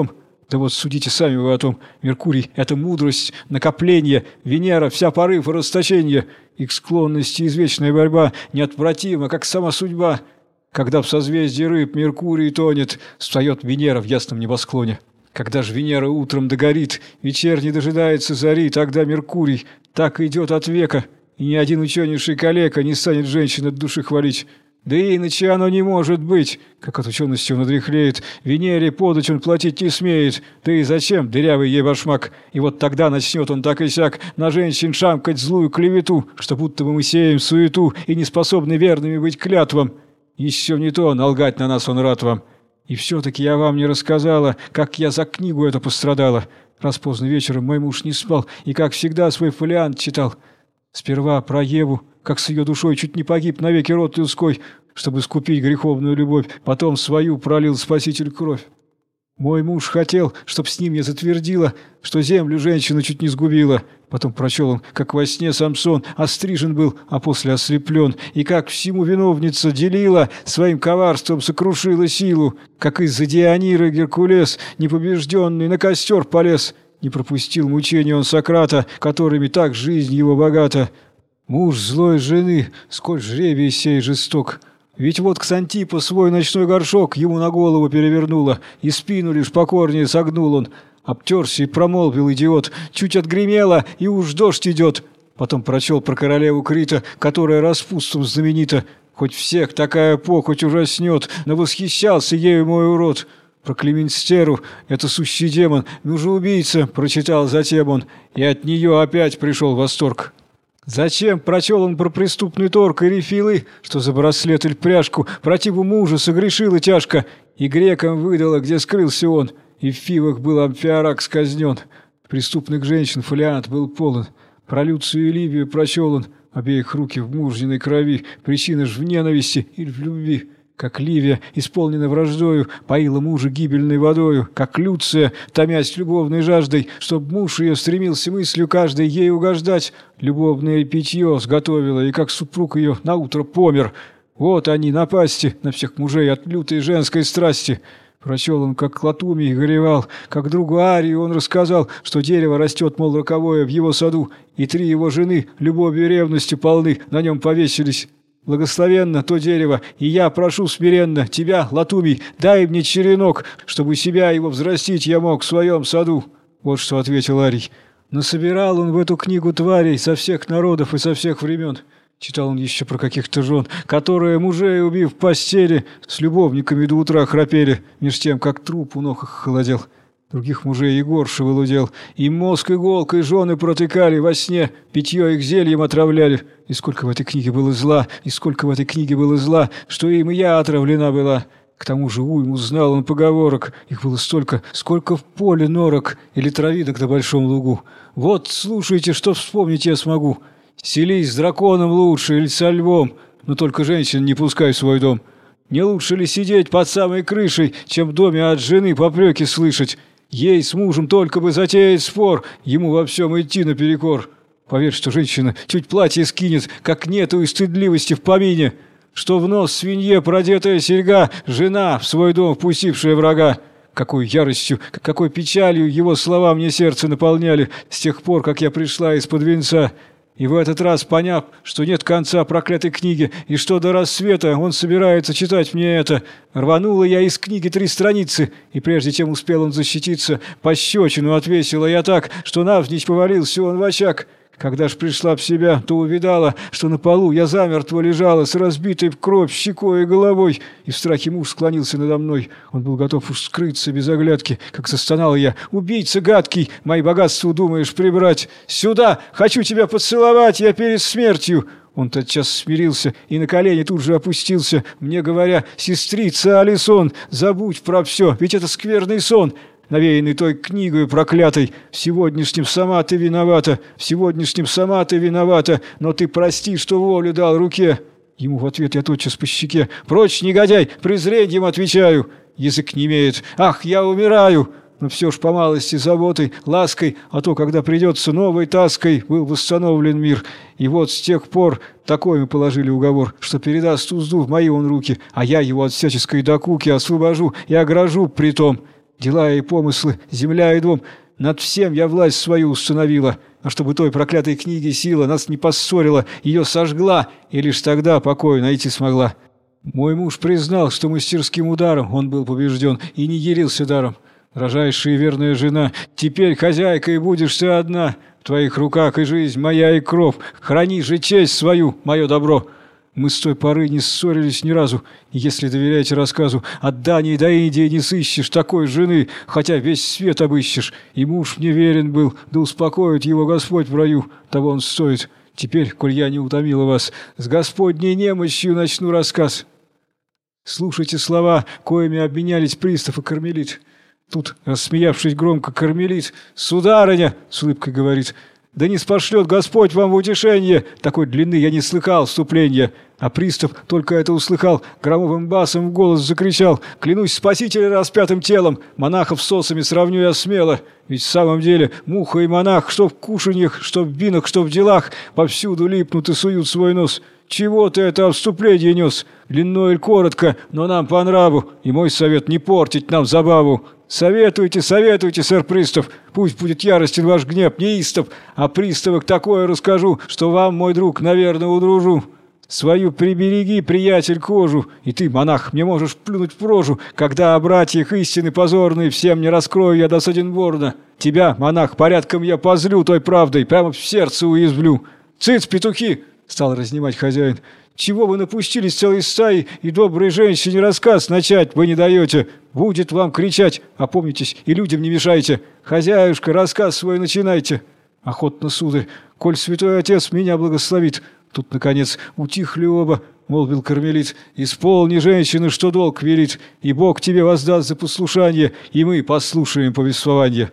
Да вот судите сами вы о том. Меркурий — это мудрость, накопление, Венера — вся порыв и расточение. Их склонность и извечная борьба неотвратима, как сама судьба. Когда в созвездии рыб Меркурий тонет, встает Венера в ясном небосклоне. Когда же Венера утром догорит, вечер не дожидается зари, тогда Меркурий так идет от века, и ни один ученейший калека не станет женщин от души хвалить. Да и иначе оно не может быть, как от учености он одряхлеет, Венере подать он платить не смеет, да и зачем, дырявый ей башмак, и вот тогда начнет он так и сяк на женщин шамкать злую клевету, что будто бы мы сеем суету и не способны верными быть клятвам. Еще не то, налгать на нас он рад вам. И все-таки я вам не рассказала, как я за книгу это пострадала. Раз поздно вечером мой муж не спал и, как всегда, свой фолиант читал. Сперва про Еву, как с ее душой чуть не погиб навеки род людской, чтобы скупить греховную любовь, потом свою пролил Спаситель кровь. Мой муж хотел, чтоб с ним я затвердила, что землю женщину чуть не сгубила. Потом прочел он, как во сне Самсон острижен был, а после ослеплен, и как всему виновница делила, своим коварством сокрушила силу, как из-за Дионира Геркулес, непобежденный, на костер полез. Не пропустил мучения он Сократа, которыми так жизнь его богата. Муж злой жены, сколь жребий сей жесток. Ведь вот Ксантипа свой ночной горшок ему на голову перевернула, и спину лишь покорнее согнул он. Обтерся и промолвил идиот, чуть отгремело, и уж дождь идет. Потом прочел про королеву Крита, которая распутством знаменита. Хоть всех такая похоть ужаснет, но восхищался ею мой урод. Про Клеменстеру, это сущий демон, мужеубийца, прочитал затем он, и от нее опять пришел восторг. Зачем прочел он про преступный торг и рефилы, что за браслет или пряжку противу мужа согрешила тяжко, и грекам выдала, где скрылся он, и в Фивах был Амфиаракс казнен. Преступных женщин фолиант был полон, про Люцию и Ливию прочел он, обеих руки в мужниной крови, причина ж в ненависти или в любви. Как Ливия, исполнена враждою, поила мужа гибельной водою, как Люция, томясь любовной жаждой, чтоб муж ее стремился мыслью каждой ей угождать, любовное питье сготовила, и как супруг ее наутро помер. Вот они, напасти на всех мужей от лютой женской страсти. Прочел он, как Латумий горевал, как другу Арии он рассказал, что дерево растет, мол, роковое в его саду, и три его жены, любовью и ревностью полны, на нем повесились. Благословенно то дерево, и я прошу смиренно тебя, Латумий, дай мне черенок, чтобы себя его взрастить я мог в своем саду. Вот что ответил Арий. Насобирал он в эту книгу тварей со всех народов и со всех времен. Читал он еще про каких-то жен, которые, мужей убив в постели, с любовниками до утра храпели, меж тем, как труп у ног их холодел. Других мужей и горше вылудел, и мозг иголкой жены протыкали во сне, питье их зельем отравляли. И сколько в этой книге было зла, и сколько в этой книге было зла, что им и я отравлена была. К тому же уйму знал он поговорок, их было столько, сколько в поле норок или травинок на большом лугу. Вот слушайте, что вспомнить я смогу. Селись с драконом лучше или со львом, но только женщин не пускай в свой дом. Не лучше ли сидеть под самой крышей, чем в доме от жены попреки слышать? Ей с мужем только бы затеять спор, ему во всем идти наперекор. Поверь, что женщина чуть платье скинет, как нету и стыдливости в помине, что в нос свинье продетая серьга, жена, в свой дом впустившая врага. Какой яростью, какой печалью его слова мне сердце наполняли с тех пор, как я пришла из-под венца. И в этот раз, поняв, что нет конца проклятой книги, и что до рассвета он собирается читать мне это, рванула я из книги три страницы, и прежде чем успел он защититься, пощечину отвесила я так, что навзничь повалился он в очаг. Когда ж пришла в себя, то увидала, что на полу я замертво лежала с разбитой в кровь щекой и головой, и в страхе муж склонился надо мной. Он был готов уж скрыться без оглядки, как застонал я. «Убийца гадкий, мои богатства думаешь прибрать? Сюда! Хочу тебя поцеловать, я перед смертью!» Он тотчас смирился и на колени тут же опустился, мне говоря: «Сестрица Алисон, забудь про все, ведь это скверный сон!» Навеянный той книгой проклятой. В сегодняшнем сама ты виновата, в сегодняшнем сама ты виновата, но ты прости, что волю дал руке. Ему в ответ я тотчас по щеке: «Прочь, негодяй, презрением отвечаю!» Язык не имеет: «Ах, я умираю!» Но все ж по малости заботой, лаской, а то, когда придется новой таской, был восстановлен мир. И вот с тех пор такой мы положили уговор, что передаст узду в мои он руки, а я его от всяческой докуки освобожу и огражу притом. Дела и помыслы, земля и дом, над всем я власть свою установила. А чтобы той проклятой книги сила нас не поссорила, ее сожгла, и лишь тогда покой найти смогла. Мой муж признал, что мастерским ударом он был побежден и не ярился даром. Дорожайшая и верная жена, теперь хозяйкой будешь ты одна. В твоих руках и жизнь моя, и кровь. Храни же честь свою, мое добро. Мы с той поры не ссорились ни разу, и если доверяете рассказу, от Дании до Индии не сыщешь такой жены, хотя весь свет обыщешь. И муж мне верен был, да успокоит его Господь в раю, того он стоит. Теперь, коль я не утомила вас, с Господней немощью начну рассказ. Слушайте слова, коими обменялись пристав и кармелит. Тут, рассмеявшись громко, кармелит: «Сударыня!» — с улыбкой говорит. «Да не спошлет Господь вам в утешение! Такой длины я не слыхал вступления!» А пристав только это услыхал, громовым басом в голос закричал: «Клянусь Спасителя распятым телом, монахов с осами сравню я смело! Ведь в самом деле муха и монах, что в кушаньях, что в винах, что в делах, повсюду липнут и суют свой нос. Чего ты это вступление нес? Длинно или коротко, но нам по нраву, и мой совет — не портить нам забаву. Советуйте, советуйте, сэр пристав, пусть будет яростен ваш гнев, неистов, а приставок такое расскажу, что вам, мой друг, наверное, удружу. Свою прибереги, приятель, кожу, и ты, монах, мне можешь плюнуть в рожу, когда о братьях истины позорные всем не раскрою я досаден ворно. Тебя, монах, порядком я позлю той правдой, прямо в сердце уязвлю. Цыц, петухи!» — стал разнимать хозяин. «Чего вы напустились целой стаей, и доброй женщине рассказ начать вы не даете? Будет вам кричать, опомнитесь и людям не мешайте. Хозяюшка, рассказ свой начинайте». «Охотно, сударь, коль святой отец меня благословит». Тут, наконец, утихли оба, молвил кармелит: «Исполни, женщина, что долг велит, и Бог тебе воздаст за послушание, и мы послушаем повествование».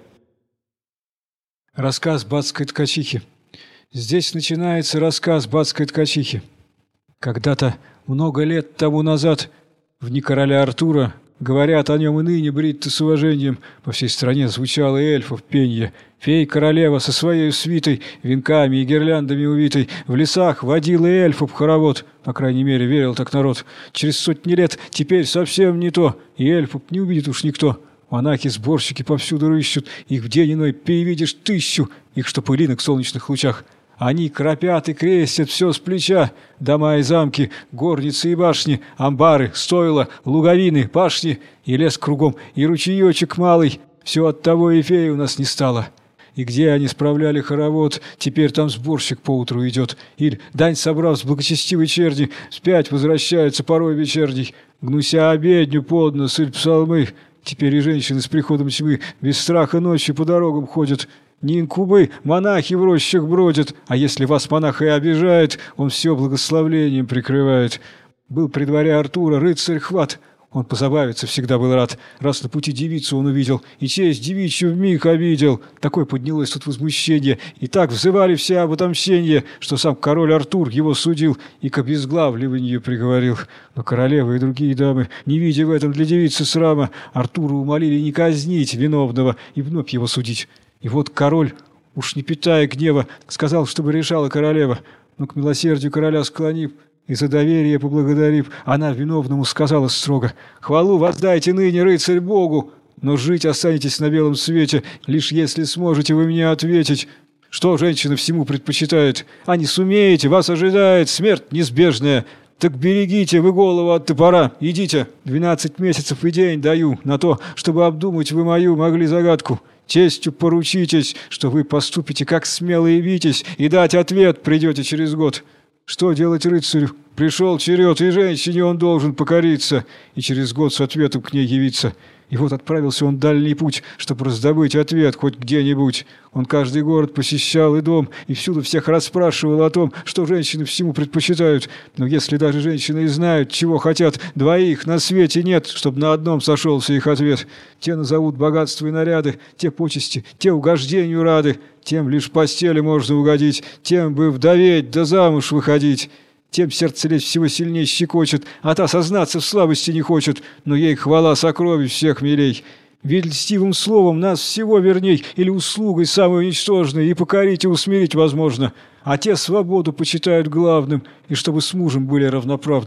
Рассказ бацкой ткачихи. Здесь начинается рассказ бацкой ткачихи. Когда-то, много лет тому назад, в дни короля Артура, говорят о нем и ныне бритты с уважением, по всей стране звучало эльфов пенье. Фей-королева со своей свитой, венками и гирляндами увитой, в лесах водила эльфов хоровод, по крайней мере, верил так народ. Через сотни лет теперь совсем не то, и эльфов не увидит уж никто. Монахи-сборщики повсюду рыщут, их в день иной перевидишь тысячу, их что пылинок в солнечных лучах. Они кропят и крестят все с плеча: дома и замки, горницы и башни, амбары, стойла, луговины, пашни, и лес кругом, и ручеечек малый. Все от того и феи у нас не стало. И где они справляли хоровод, теперь там сборщик поутру идет. Или, дань собрав с благочестивой черни, вспять возвращается порой вечерний, гнуся обедню под нос или псалмы. Теперь и женщины с приходом тьмы без страха ночью по дорогам ходят. Не инкубы, монахи в рощах бродят, а если вас монах и обижает, он все благословлением прикрывает. Был при дворе Артура рыцарь Хват, он позабавиться всегда был рад, раз на пути девицу он увидел, и честь девичью вмиг обидел. Такое поднялось тут возмущение, и так взывали все об отомщении, что сам король Артур его судил и к обезглавливанию приговорил. Но королева и другие дамы, не видя в этом для девицы срама, Артура умолили не казнить виновного и вновь его судить. И вот король, уж не питая гнева, сказал, чтобы решала королева, но к милосердию короля склонив и за доверие поблагодарив, она виновному сказала строго: «Хвалу воздайте ныне, рыцарь, Богу, но жить останетесь на белом свете, лишь если сможете вы мне ответить, что женщина всему предпочитает, а не сумеете, вас ожидает смерть неизбежная. Так берегите вы голову от топора, идите, двенадцать месяцев и день даю на то, чтобы обдумать вы мою могли загадку. Честью поручитесь, что вы поступите как смелый витязь, и дать ответ придете через год. Что делать рыцарю? Пришел черед, и женщине он должен покориться, и через год с ответом к ней явиться. И вот отправился он в дальний путь, чтобы раздобыть ответ хоть где-нибудь. Он каждый город посещал и дом, и всюду всех расспрашивал о том, что женщины всему предпочитают. Но если даже женщины и знают, чего хотят, двоих на свете нет, чтобы на одном сошелся их ответ. Те назовут богатство и наряды, те почести, те угождению рады, тем лишь в постели можно угодить, тем бы вдоветь да замуж выходить. Тем сердце лезть всего сильнее щекочет, а та сознаться в слабости не хочет, но ей хвала сокровищ всех милей. Ведь льстивым словом нас всего верней, или услугой самой ничтожной, и покорить и усмирить возможно. А те свободу почитают главным, и чтобы с мужем были равноправным.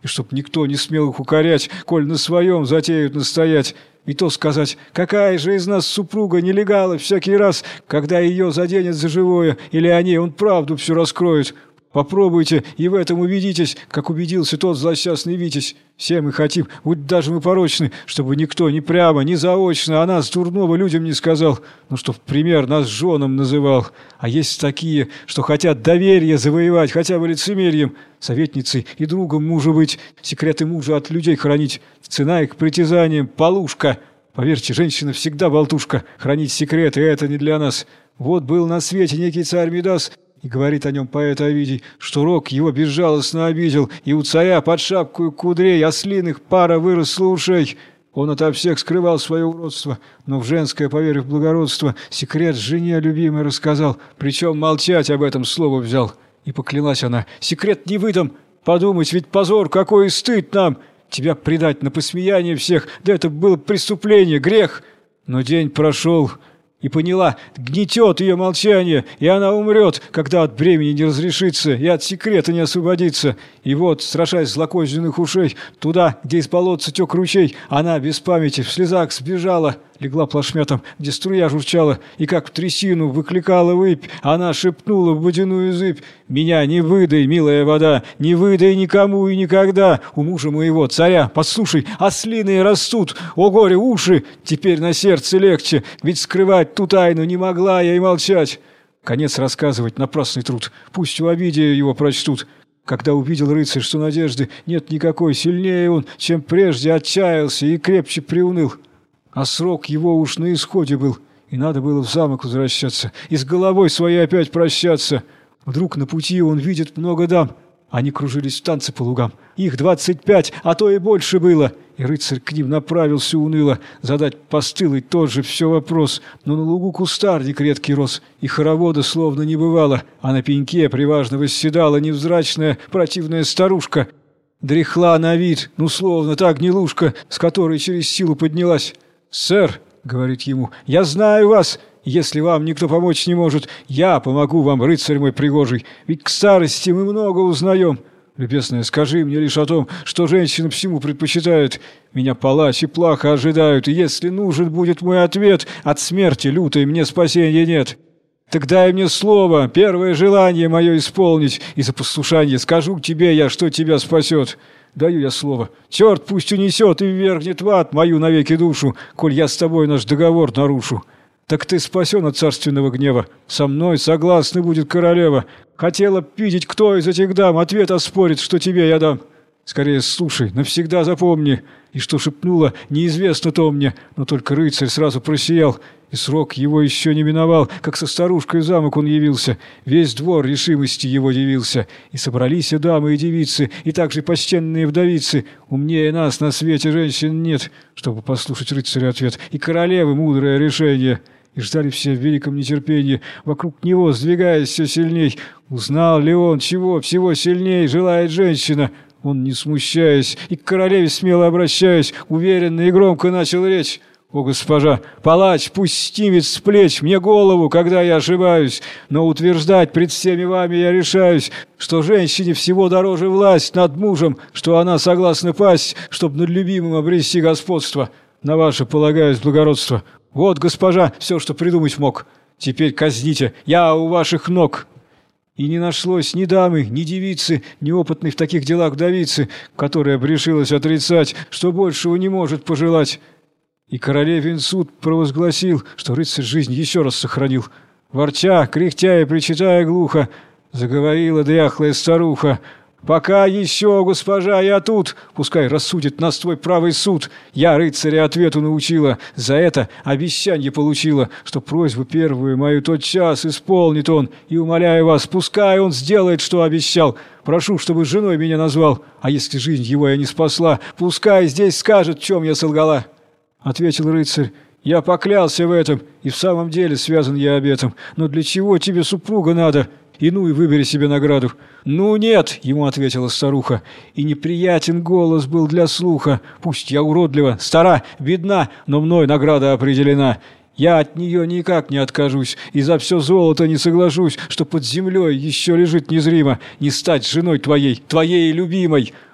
и чтоб никто не смел их укорять, коль на своем затеют настоять. И то сказать, какая же из нас супруга нелегала всякий раз, когда ее заденет за живое, или о ней он правду всю раскроет. Попробуйте и в этом убедитесь, как убедился тот злосчастный Витязь. Все мы хотим, будь даже мы порочны, чтобы никто ни прямо, ни заочно о нас дурного людям не сказал, но чтоб пример нас женам называл. А есть такие, что хотят доверие завоевать хотя бы лицемерием, советницей и другом мужа быть, секреты мужа от людей хранить. Цена их притязаниям — полушка. Поверьте, женщина всегда болтушка, хранить секреты — это не для нас. Вот был на свете некий царь Мидас, и говорит о нем поэт Овидий, что рок его безжалостно обидел, и у царя под шапку кудрей ослиных пара выросла ушей. Он ото всех скрывал свое уродство, но в женское, поверив благородство, секрет жене любимой рассказал, причем молчать об этом слово взял. И поклялась она: «Секрет не выдам, подумать, ведь позор, какой стыд нам! Тебя предать на посмеяние всех, да это было преступление, грех!» Но день прошел, и поняла, гнетет ее молчание, и она умрет, когда от бремени не разрешится и от секрета не освободится. И вот, страшась злокозненных ушей, туда, где из болотца тек ручей, она без памяти в слезах сбежала, легла плашмя там, где струя журчала, и как в трясину выкликала выпь, она шепнула в водяную зыбь: «Меня не выдай, милая вода, не выдай никому и никогда, у мужа моего, царя, послушай, ослиные растут, о горе, уши, теперь на сердце легче, ведь скрывать ту тайну не могла я и молчать». Конец рассказывать — напрасный труд, пусть у Овидия его прочтут. Когда увидел рыцарь, что надежды нет никакой, сильнее он, чем прежде, отчаялся и крепче приуныл. А срок его уж на исходе был, и надо было в замок возвращаться, и с головой своей опять прощаться. Вдруг на пути он видит много дам. Они кружились в танце по лугам. Их двадцать пять, а то и больше было. И рыцарь к ним направился уныло, задать постылый тот же все вопрос. Но на лугу кустарник редкий рос, и хоровода словно не бывало, а на пеньке приважно восседала невзрачная противная старушка. Дряхла на вид, ну словно та гнилушка, с которой через силу поднялась. «Сэр», — говорит ему, — «я знаю вас. Если вам никто помочь не может, я помогу вам, рыцарь мой пригожий, ведь к старости мы много узнаем. Любезная, скажи мне лишь о том, что женщина всему предпочитает. Меня палач и плаха ожидают, и если нужен будет мой ответ, от смерти лютой мне спасения нет. Так дай мне слово, первое желание мое исполнить, и за послушание скажу тебе я, что тебя спасет». Даю я слово. Черт пусть унесет и ввергнет в ад мою навеки душу, коль я с тобой наш договор нарушу. Так ты спасен от царственного гнева. Со мной согласна будет королева. Хотела б видеть, кто из этих дам ответ оспорит, что тебе я дам. Скорее слушай, навсегда запомни. И что шепнула, неизвестно то мне, но только рыцарь сразу просиял, и срок его еще не миновал, как со старушкой в замок он явился. Весь двор решимости его дивился, и собрались и дамы, и девицы, и также почтенные вдовицы. Умнее нас на свете женщин нет, чтобы послушать рыцаря ответ, и королевы мудрое решение. И ждали все в великом нетерпении, вокруг него сдвигаясь все сильней. Узнал ли он, чего всего сильней желает женщина? Он, не смущаясь и к королеве смело обращаясь, уверенно и громко начал речь. «О, госпожа, палач пусть снимет с плеч мне голову, когда я ошибаюсь, но утверждать пред всеми вами я решаюсь, что женщине всего дороже власть над мужем, что она согласна пасть, чтоб над любимым обрести господство. На ваше полагаюсь благородство. Вот, госпожа, все, что придумать мог. Теперь казните, я у ваших ног». И не нашлось ни дамы, ни девицы, ни опытной в таких делах вдовицы, которая б решилась отрицать, что большего не может пожелать. И королевин суд провозгласил, что рыцарь жизнь еще раз сохранил. Ворча, кряхтя и причитая глухо, заговорила дряхлая старуха: «Пока еще, госпожа, я тут, пускай рассудит нас твой правый суд. Я рыцаря ответу научила, за это обещанье получила, что просьбу первую мою тотчас исполнит он, и умоляю вас, пускай он сделает, что обещал. Прошу, чтобы женой меня назвал, а если жизнь его я не спасла, пускай здесь скажет, в чем я солгала». Ответил рыцарь: «Я поклялся в этом, и в самом деле связан я обетом, но для чего тебе супруга надо? Иную выбери себе награду». «Ну нет», — ему ответила старуха, и неприятен голос был для слуха. «Пусть я уродлива, стара, бедна, но мной награда определена. Я от нее никак не откажусь, и за все золото не соглашусь, что под землей еще лежит незримо, не стать женой твоей, твоей любимой.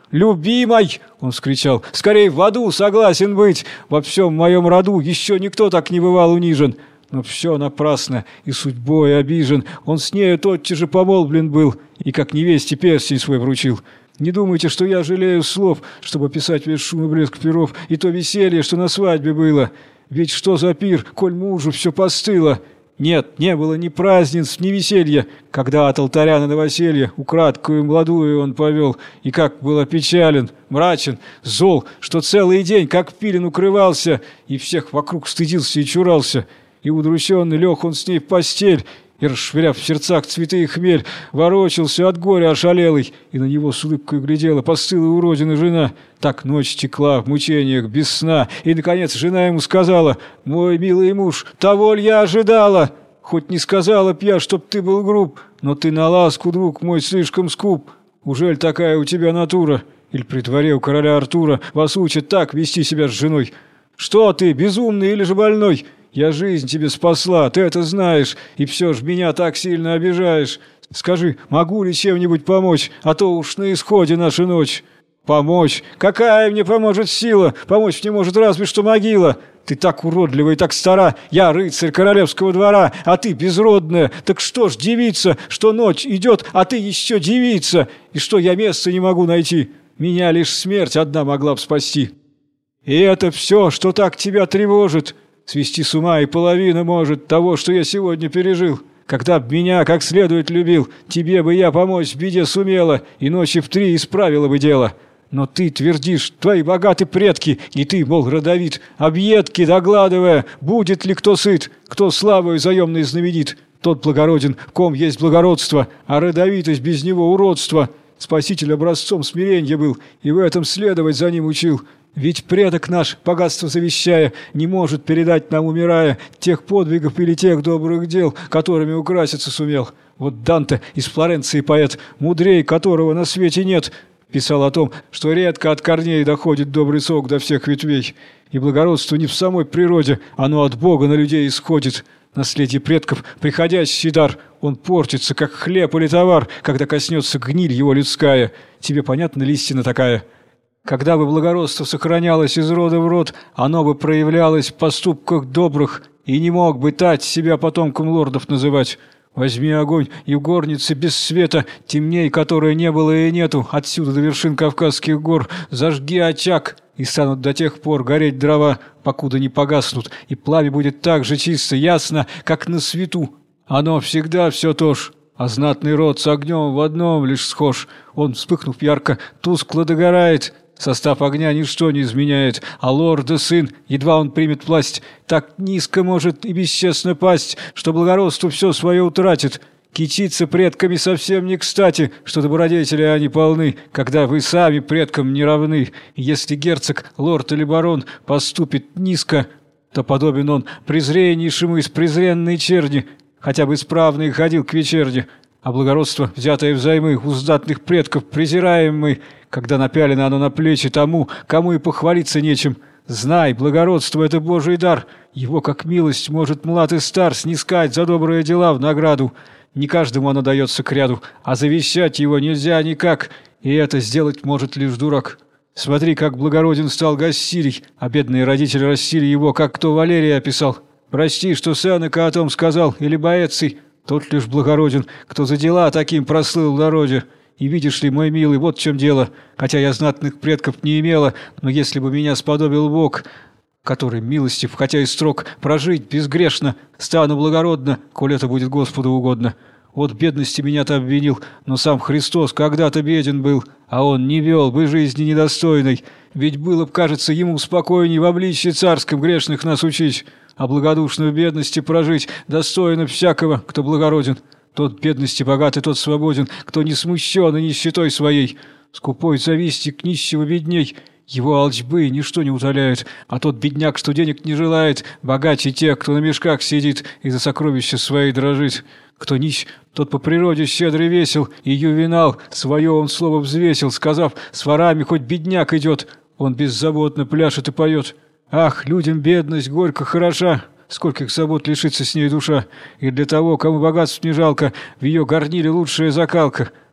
«Любимой!» — он вскричал. «Скорей в аду согласен быть! Во всем моем роду еще никто так не бывал унижен!» Но все напрасно, и судьбой обижен. Он с нею тотчас же помолвлен был, и как невесте перстень свой вручил. Не думайте, что я жалею слов, чтобы писать весь шум и блеск перов, и то веселье, что на свадьбе было. Ведь что за пир, коль мужу все постыло? Нет, не было ни празднеств, ни веселья, когда от алтаря на новоселье украдкую молодую он повел, и как был опечален, мрачен, зол, что целый день, как пилен, укрывался, и всех вокруг стыдился и чурался. И удрученный лег он с ней в постель, и, расшвыряв в сердцах цветы и хмель, ворочался от горя ошалелый, и на него с улыбкой глядела постылая уродина жена. Так ночь текла в мучениях без сна, и, наконец, жена ему сказала: «Мой милый муж, того ль я ожидала? Хоть не сказала б я, чтоб ты был груб, но ты на ласку, друг мой, слишком скуп. Ужель такая у тебя натура? Или при дворе у короля Артура вас учат так вести себя с женой? Что ты, безумный или же больной? Я жизнь тебе спасла, ты это знаешь, и все ж меня так сильно обижаешь. Скажи, могу ли чем-нибудь помочь, а то уж на исходе наша ночь». «Помочь? Какая мне поможет сила? Помочь мне может разве что могила. Ты так уродлива и так стара, я рыцарь королевского двора, а ты безродная. Так что ж девица, что ночь идет, а ты еще девица, и что я места не могу найти? Меня лишь смерть одна могла б спасти. И это все, что так тебя тревожит. Свести с ума и половина может того, что я сегодня пережил. Когда б меня как следует любил, тебе бы я помочь в беде сумела, и ночи в три исправила бы дело. Но ты твердишь, твои богаты предки, и ты, мол, родовит, объедки догладывая, будет ли кто сыт, кто славою заемной знаменит. Тот благороден, в ком есть благородство, а родовитость без него уродство. Спаситель образцом смиренья был, и в этом следовать за ним учил. Ведь предок наш, богатство завещая, не может передать нам, умирая, тех подвигов или тех добрых дел, которыми украситься сумел. Вот Данте из Флоренции поэт, мудрей которого на свете нет, писал о том, что редко от корней доходит добрый сок до всех ветвей. И благородство не в самой природе, оно от Бога на людей исходит. Наследие предков, приходящий дар, он портится, как хлеб или товар, когда коснется гниль его людская. Тебе понятна ли истина такая? Когда бы благородство сохранялось из рода в род, оно бы проявлялось в поступках добрых, и не мог бы тать себя потомком лордов называть. Возьми огонь и в горнице без света, темней которой не было и нету, отсюда до вершин Кавказских гор, зажги очаг, и станут до тех пор гореть дрова, покуда не погаснут, и пламя будет так же чисто, ясно, как на свету. Оно всегда все то ж. А знатный род с огнем в одном лишь схож. Он, вспыхнув ярко, тускло догорает. Состав огня ничто не изменяет, а лорда сын, едва он примет власть, так низко может и бесчестно пасть, что благородство все свое утратит. Кичиться предками совсем не кстати, что добродетели они полны, когда вы сами предкам не равны. И если герцог, лорд или барон поступит низко, то подобен он презреннейшему из презренной черни, хотя бы справно и ходил к вечерне. А благородство, взятое взаймы у сдатных предков, презираемый, когда напялено оно на плечи тому, кому и похвалиться нечем. Знай, благородство — это Божий дар, его, как милость, может млад и стар снискать за добрые дела в награду. Не каждому оно дается кряду, а завещать его нельзя никак, и это сделать может лишь дурак. Смотри, как благороден стал Гассилий, а бедные родители растили его, как кто Валерия описал. Прости, что Сенека о том сказал, или Боэций. Тот лишь благороден, кто за дела таким прослыл в народе. И видишь ли, мой милый, вот в чем дело. Хотя я знатных предков не имела, но если бы меня сподобил Бог, который милостив, хотя и строг, прожить безгрешно, стану благородно, коль это будет Господу угодно. Вот бедности меня-то обвинил, но сам Христос когда-то беден был, а он не вел бы жизни недостойной. Ведь было б, кажется, ему спокойней в обличье царском грешных нас учить, а благодушно в бедности прожить достойно всякого, кто благороден. Тот бедности богатый, тот свободен, кто не смущен и нищетой своей. Скупой завистник нищего бедней, его алчбы ничто не утоляет, а тот бедняк, что денег не желает, богаче тех, кто на мешках сидит и за сокровища свои дрожит. Кто нищ, тот по природе щедрый весел, и ювенал свое он слово взвесил, сказав, с ворами хоть бедняк идет, он беззаботно пляшет и поет. Ах, людям бедность горько хороша, скольких забот лишится с ней душа, и для того, кому богатств не жалко, в ее горниле лучшая закалка.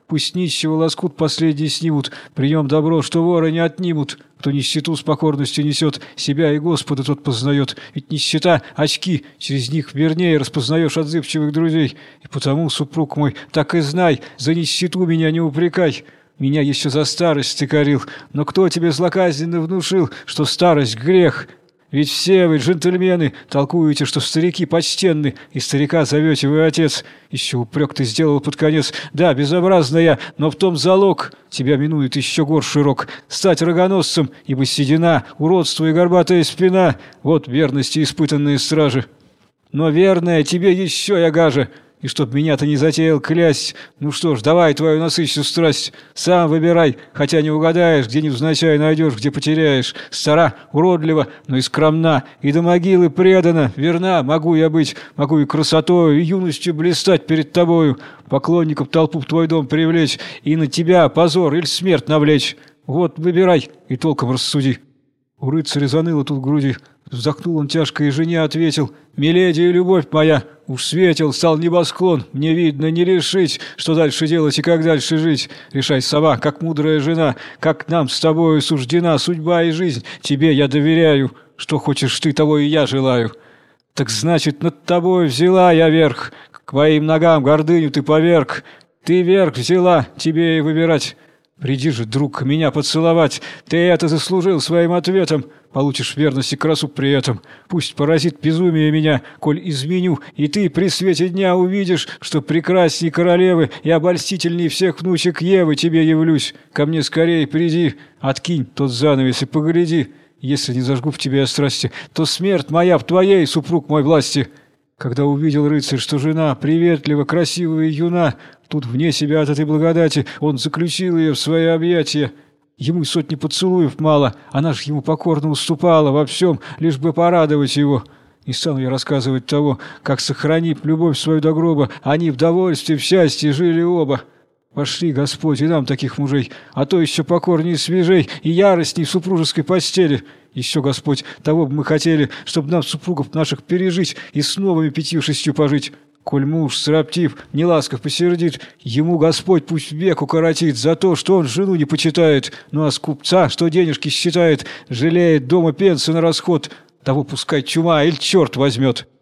Пусть нищего лоскут последний снимут, при нем добро, что вора не отнимут. Кто нищету с покорностью несет, себя и Господа тот познает. Ведь нищета — очки, через них вернее распознаешь отзывчивых друзей. И потому, супруг мой, так и знай, за нищету меня не упрекай. Меня еще за старость ты корил, но кто тебе злоказненно внушил, что старость — грех? Ведь все вы, джентльмены, толкуете, что старики почтенны, и старика зовете вы отец. Еще упрек ты сделал под конец. Да, безобразно я, но в том залог. Тебя минует еще горший рок. Стать рогоносцем, ибо седина, уродство и горбатая спина — вот верности испытанные стражи. Но верная тебе еще я гаже. И чтоб меня ты не затеял клясть, ну что ж, давай твою насыщую страсть. Сам выбирай, хотя не угадаешь, где невзначай найдешь, где потеряешь. Стара, уродлива, но и скромна, и до могилы предана, верна. Могу я быть, могу и красотою, и юностью блистать перед тобою, поклонников толпу в твой дом привлечь, и на тебя позор или смерть навлечь. Вот выбирай и толком рассуди». У рыцаря заныло тут в груди. Вздохнул он тяжко и жене ответил: «Миледи и любовь моя, уж светил, стал небосклон, мне видно не решить, что дальше делать и как дальше жить. Решай сама, как мудрая жена, как нам с тобою суждена судьба и жизнь. Тебе я доверяю, что хочешь ты, того и я желаю. Так значит, над тобой взяла я верх, к моим ногам гордыню ты поверг. Ты верх взяла, тебе и выбирать. Приди же, друг, меня поцеловать. Ты это заслужил своим ответом. Получишь верность и красу при этом. Пусть поразит безумие меня, коль изменю, и ты при свете дня увидишь, что прекрасней королевы и обольстительней всех внучек Евы тебе явлюсь. Ко мне скорее приди, откинь тот занавес и погляди. Если не зажгу в тебе страсти, то смерть моя в твоей, супруг мой, власти». Когда увидел рыцарь, что жена приветлива, красивая и юна, тут вне себя от этой благодати он заключил ее в свои объятия. Ему сотни поцелуев мало, она ж ему покорно уступала во всем, лишь бы порадовать его. Не стану я рассказывать того, как, сохранив любовь свою до гроба, они в довольстве, в счастье жили оба. Пошли, Господь, и нам таких мужей, а то еще покорнее и свежей, и яростней в супружеской постели. Еще, Господь, того бы мы хотели, чтобы нам супругов наших пережить и с новыми пятью-шестью пожить. Коль муж, строптив, неласков посердит, ему Господь пусть век укоротит за то, что он жену не почитает, ну а с купца, что денежки считает, жалеет дома пенсию на расход, того пускай чума или черт возьмет».